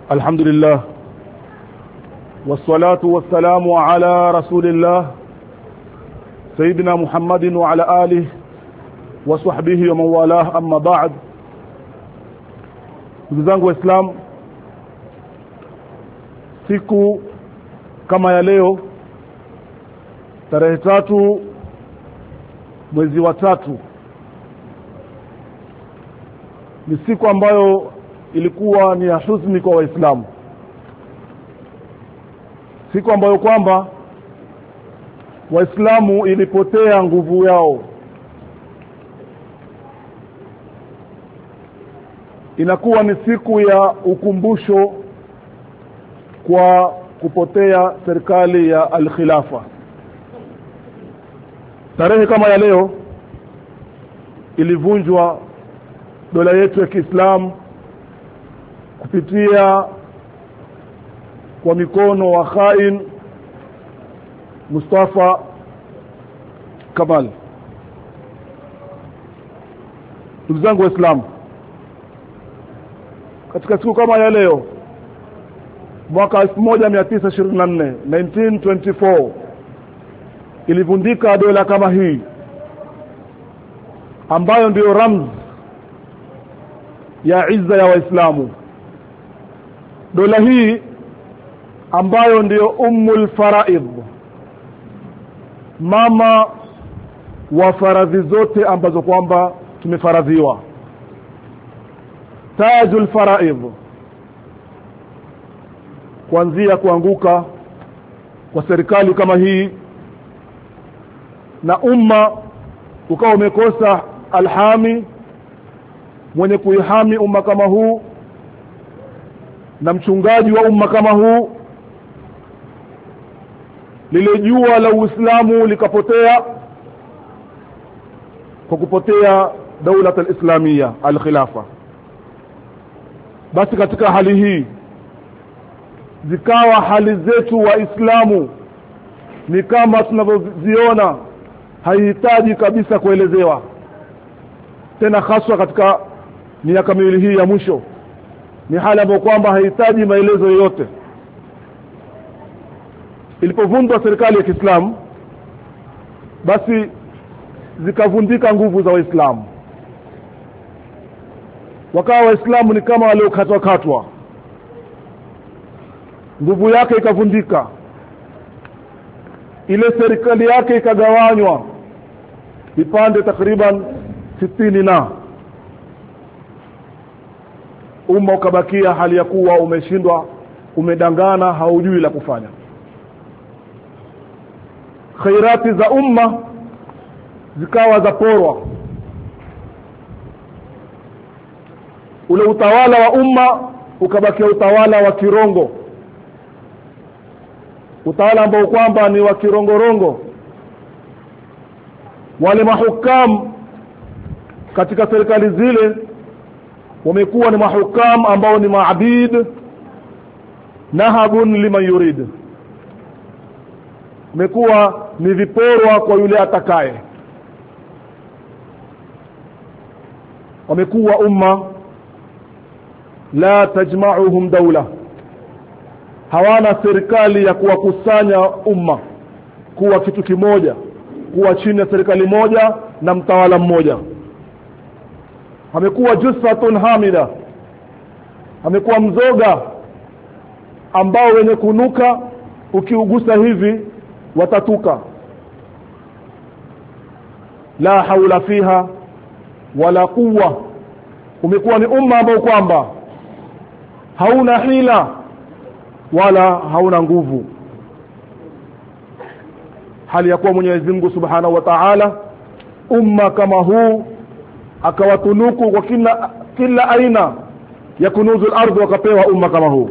الحمد لله والصلاة والسلام على رسول الله سيدنا محمد وعلى آله وصحبه ومن والاه أما بعد. ndugu zangu waislamu, siku kama ya leo tarehe 3 mwezi wa 3 ni siku ambayo ilikuwa ni ya huzuni kwa waislamu, siku ambayo kwamba waislamu ilipotea nguvu yao. Inakuwa ni siku ya ukumbusho kwa kupotea serikali ya al-khilafa. Tarehe kama ya leo ilivunjwa dola yetu ya Kiislamu kupitia kwa mikono wa khain Mustafa Kamal. Ndugu zangu waislamu, katika siku kama ya leo mwaka 1924 1924 ilivundika dola kama hii ambayo ndio ramzi ya izza ya waislamu. Dola hii ambayo ndio ummul faraid, mama wa faradhi zote ambazo kwamba tumefaradhiwa, tajul faraid. Kuanzia kuanguka kwa serikali kama hii na umma ukawa umekosa alhami, mwenye kuihami umma kama huu na mchungaji wa umma kama huu, lile jua la Uislamu likapotea kwa kupotea daula al-islamia al-khilafa. Basi katika hali hii zikawa hali zetu waislamu ni kama tunavyoziona, haihitaji kabisa kuelezewa tena, haswa katika miaka miwili hii ya mwisho. Ni hali ambayo kwamba haihitaji maelezo yoyote. Ilipovundwa serikali ya Kiislamu, basi zikavundika nguvu za waislamu, wakawa waislamu ni kama waliokatwa katwa, nguvu yake ikavundika, ile serikali yake ikagawanywa vipande takriban 60 na umma ukabakia hali ya kuwa umeshindwa, umedangana, haujui la kufanya. Khairati za umma zikawa za porwa. Ule utawala wa umma ukabakia utawala wa kirongo, utawala ambao kwamba ni wa kirongorongo. Wale mahukamu katika serikali zile wamekuwa ni mahukamu ambao ni maabid, nahabun liman yurid, wamekuwa ni viporwa kwa yule atakaye. Wamekuwa umma la tajma'uhum dawla, hawana serikali ya kuwakusanya umma kuwa kitu kimoja, kuwa chini ya serikali moja na mtawala mmoja. Amekuwa jusatun hamida, amekuwa mzoga ambao wenye kunuka, ukiugusa hivi watatuka. La haula fiha wala quwwa. Umekuwa ni umma ambao kwamba hauna hila wala hauna nguvu, hali ya kuwa Mwenyezi Mungu Subhanahu wa Ta'ala umma kama huu akawatunuku kwa kila aina ya kunuzul ardhi, wakapewa umma kama huu.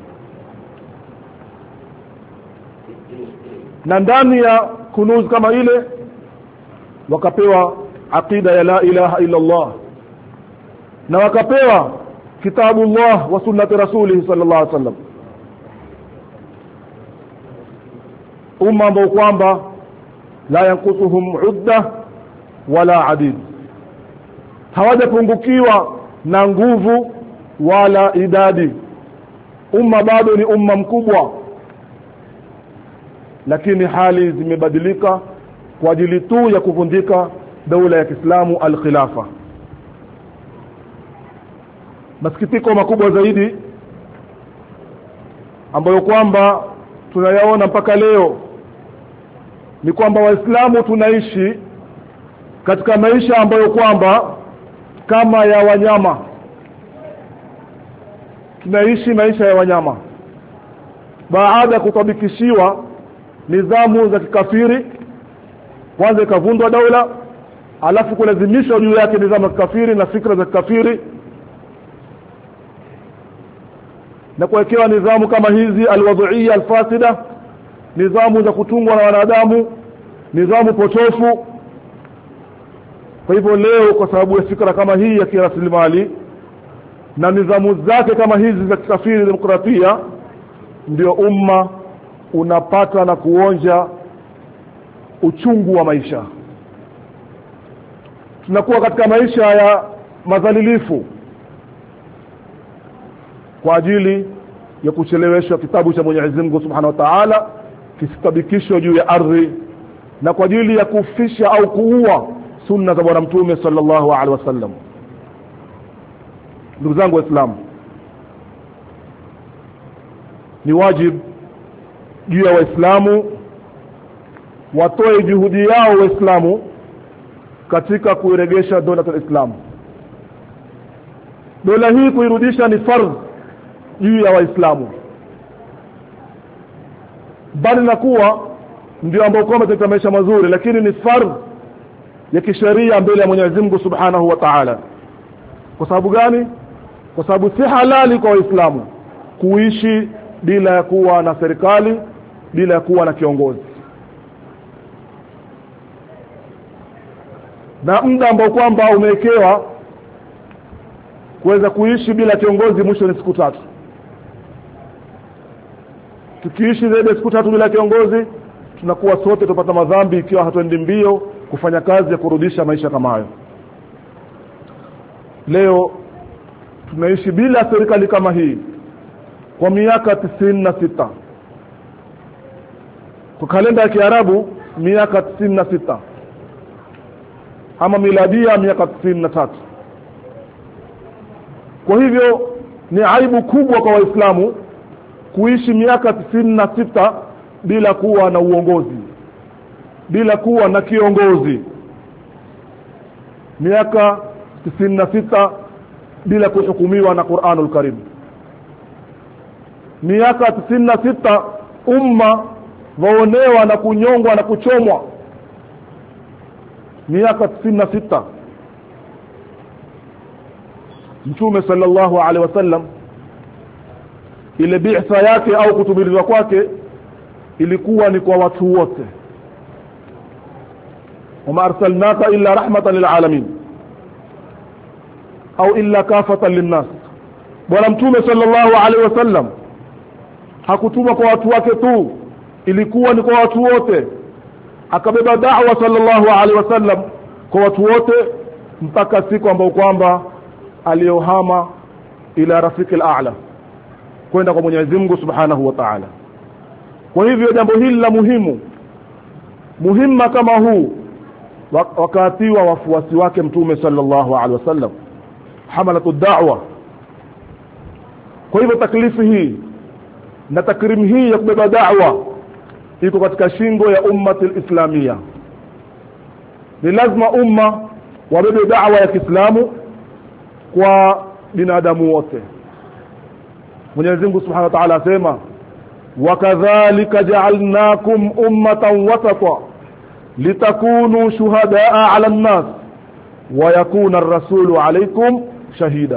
Na ndani ya kunuz kama ile wakapewa aqida ya la ilaha illa Allah, na wakapewa kitabullah wa sunnati rasulih sallallahu alaihi wasallam. Umma ambao kwamba la yankusuhum udda wala adid, hawajapungukiwa na nguvu wala idadi. umma bado ni umma mkubwa, lakini hali zimebadilika kwa ajili tu ya kuvundika daula ya Kiislamu al-khilafa. Masikitiko makubwa zaidi ambayo kwamba tunayaona mpaka leo ni kwamba Waislamu tunaishi katika maisha ambayo kwamba kama ya wanyama. Tunaishi maisha ya wanyama baada ya kutabikishiwa nizamu za kikafiri. Kwanza ikavundwa daula, alafu kulazimishwa juu yake nizamu za kikafiri na fikra za kikafiri, na kuwekewa nizamu kama hizi alwadhuiyya alfasida, nizamu za kutungwa na wanadamu, nizamu potofu. Kwa hivyo leo kwa sababu ya fikra kama hii ya kiraslimali na nizamu zake kama hizi za kikafiri demokratia, ndio umma unapata na kuonja uchungu wa maisha. Tunakuwa katika maisha ya madhalilifu kwa ajili ya kucheleweshwa kitabu cha Mwenyezi Mungu Subhanahu wa Ta'ala kisitabikishwe juu ya ardhi, na kwa ajili ya kufisha au kuua sunna za Bwana Mtume sallallahu alaihi wasallam. Ndugu zangu Waislamu, ni wajibu juu ya Waislamu watoe juhudi yao Waislamu katika kuiregesha dola ya Islam. Dola hii kuirudisha ni fardh juu ya Waislamu, bali na kuwa ndio ambao kwa katika maisha mazuri, lakini ni fardh ya kisheria mbele ya Mwenyezi Mungu Subhanahu wa Ta'ala. Kwa sababu gani? Kwa sababu si halali kwa Waislamu kuishi bila ya kuwa na serikali, bila ya kuwa na kiongozi. Na muda ambao kwamba umewekewa kuweza kuishi bila kiongozi mwisho ni siku 3. Tukiishi zaidi ya siku 3 bila kiongozi, tunakuwa sote tupata madhambi ikiwa hatuendi mbio kufanya kazi ya kurudisha maisha kama hayo. Leo tunaishi bila serikali kama hii kwa miaka 96. Kwa kalenda ya Kiarabu miaka 96, ama miladia miaka 93. Kwa hivyo ni aibu kubwa kwa Waislamu kuishi miaka 96 bila kuwa na uongozi, bila kuwa na kiongozi. Miaka 96 bila kuhukumiwa na Qur'anul Karim. Miaka 96 umma waonewa na kunyongwa na kuchomwa. Miaka 96 Mtume sallallahu alaihi wasallam ile bi'tha yake au kutumilizwa kwake ilikuwa ni kwa watu wote. Wama arsalnaka illa rahmatan lil alamin au illa kafatan linnas. Bwana Mtume sallallahu alaihi wasallam hakutuma kwa watu wake tu, ilikuwa ni kwa watu wote. Akabeba da'wa sallallahu alaihi wasallam kwa watu wote mpaka siku ambayo kwamba aliohama ila rafiki al-a'la, kwenda kwa Mwenyezi Mungu Subhanahu wa Ta'ala. Kwa hivyo jambo hili la muhimma kama huu wakati wa wafuasi wake Mtume sallallahu alaihi wasallam, hamalatu da'wa. Kwa hivyo taklifu hii na takrim hii ya kubeba da'wa iko katika shingo ya ummati al-islamia. Ni lazima umma wabebe da'wa ya Kiislamu kwa binadamu wote. Mwenyezi Mungu Subhanahu wa Ta'ala asema, wakadhalika ja'alnakum ummatan wasata litakunu shuhadaa 'ala an-nas wa yakuna ar-rasulu 'alaykum shahida.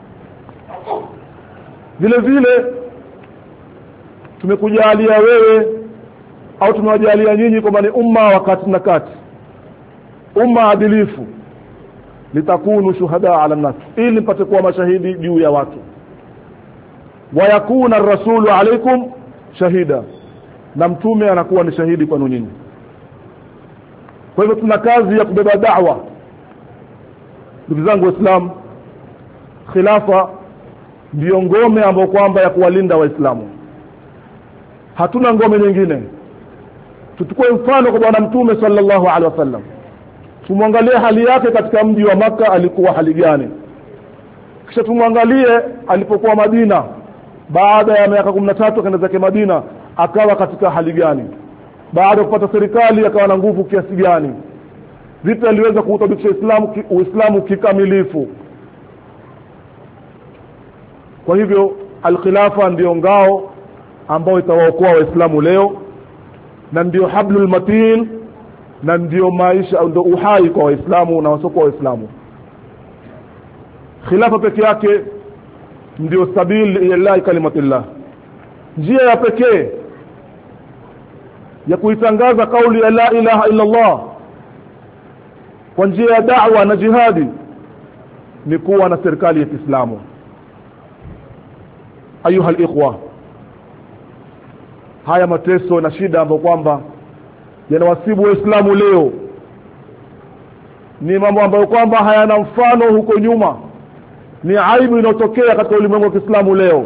Vile vile tumekujalia wewe au tumewajalia nyinyi kwamba ni umma wakati na kati, umma adilifu, litakunu shuhada 'ala an-nas, ili mpate kuwa mashahidi juu ya watu, wa yakuna ar-rasulu 'alaykum shahida, na mtume anakuwa ni shahidi kwenu nyinyi. Kwa hivyo tuna kazi ya kubeba da'wa. Ndugu zangu Waislamu, khilafa ndio ngome ambayo kwamba ya kuwalinda waislamu. Hatuna ngome nyingine. Tuchukue mfano kwa bwana mtume sallallahu alaihi wasallam. Tumwangalie hali yake katika mji wa Makka, alikuwa hali gani? Kisha tumwangalie alipokuwa Madina, baada ya miaka 13 akaenda zake Madina, akawa katika hali gani? Baada ya kupata serikali akawa na nguvu kiasi gani? Vipi aliweza kuutabikisha Uislamu kikamilifu? Kwa hivyo al-khilafa ndio ngao ambao itawaokoa waislamu leo, na ndio hablul matin, na ndio maisha, ndio uhai kwa waislamu na wasoko waislamu. Khilafa pekee yake ndio sabili ila kalimatillah, njia ya pekee ya kuitangaza kauli ya la ilaha illa Allah kwa njia ya da'wa na jihadi ni kuwa na serikali ya Kiislamu. Ayuha al-ikhwa, haya mateso na shida ambayo kwamba yanawasibu waislamu leo ni mambo ambayo kwamba hayana mfano huko nyuma. Ni aibu inayotokea katika ulimwengu wa Kiislamu leo.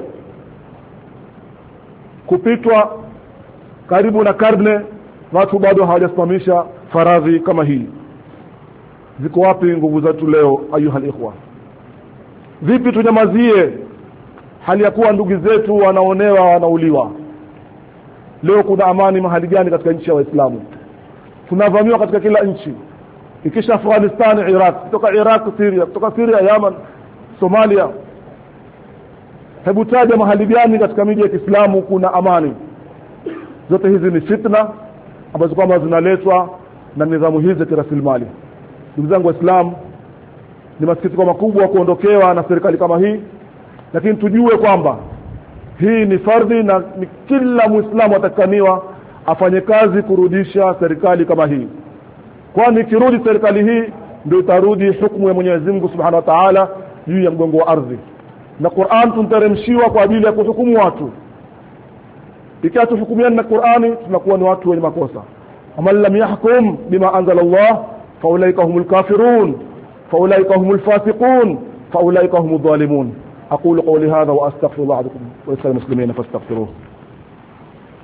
Kupitwa karibu na karne, watu bado hawajasimamisha faradhi kama hii. Ziko wapi nguvu zetu leo ayuha al-ikhwa? Vipi tunyamazie hali ya kuwa ndugu zetu wanaonewa, wanauliwa? Leo kuna amani mahali gani katika nchi ya Waislamu? Tunavamiwa katika kila nchi. Ikisha Afghanistan, Iraq, kutoka Iraq Syria, kutoka Syria Yemen, Somalia. Hebu taja mahali gani katika miji ya Kiislamu kuna amani? Zote hizi ni fitna ambazo kwamba zinaletwa na nidhamu hizi za rasilimali. Ndugu zangu Waislamu, ni masikitiko makubwa kuondokewa na serikali kama hii, lakini tujue kwamba hii ni fardhi na ni kila Muislamu atakaniwa afanye kazi kurudisha serikali kama hii. Kwani kirudi serikali hii ndio itarudi hukumu ya Mwenyezi Mungu Subhanahu wa Ta'ala juu ya mgongo wa ardhi. Na Qur'an tunteremshiwa kwa ajili ya kuhukumu watu. Ikiwa tuhukumiana na Qur'ani tunakuwa ni watu wenye makosa. Amal lam yahkum bima anzala Allah fa ulaika humul kafirun fa ulaika humul fasiqun fa ulaika humudh dhalimun. أقول قولي هذا وأستغفر الله لكم ولسائر المسلمين فاستغفروه.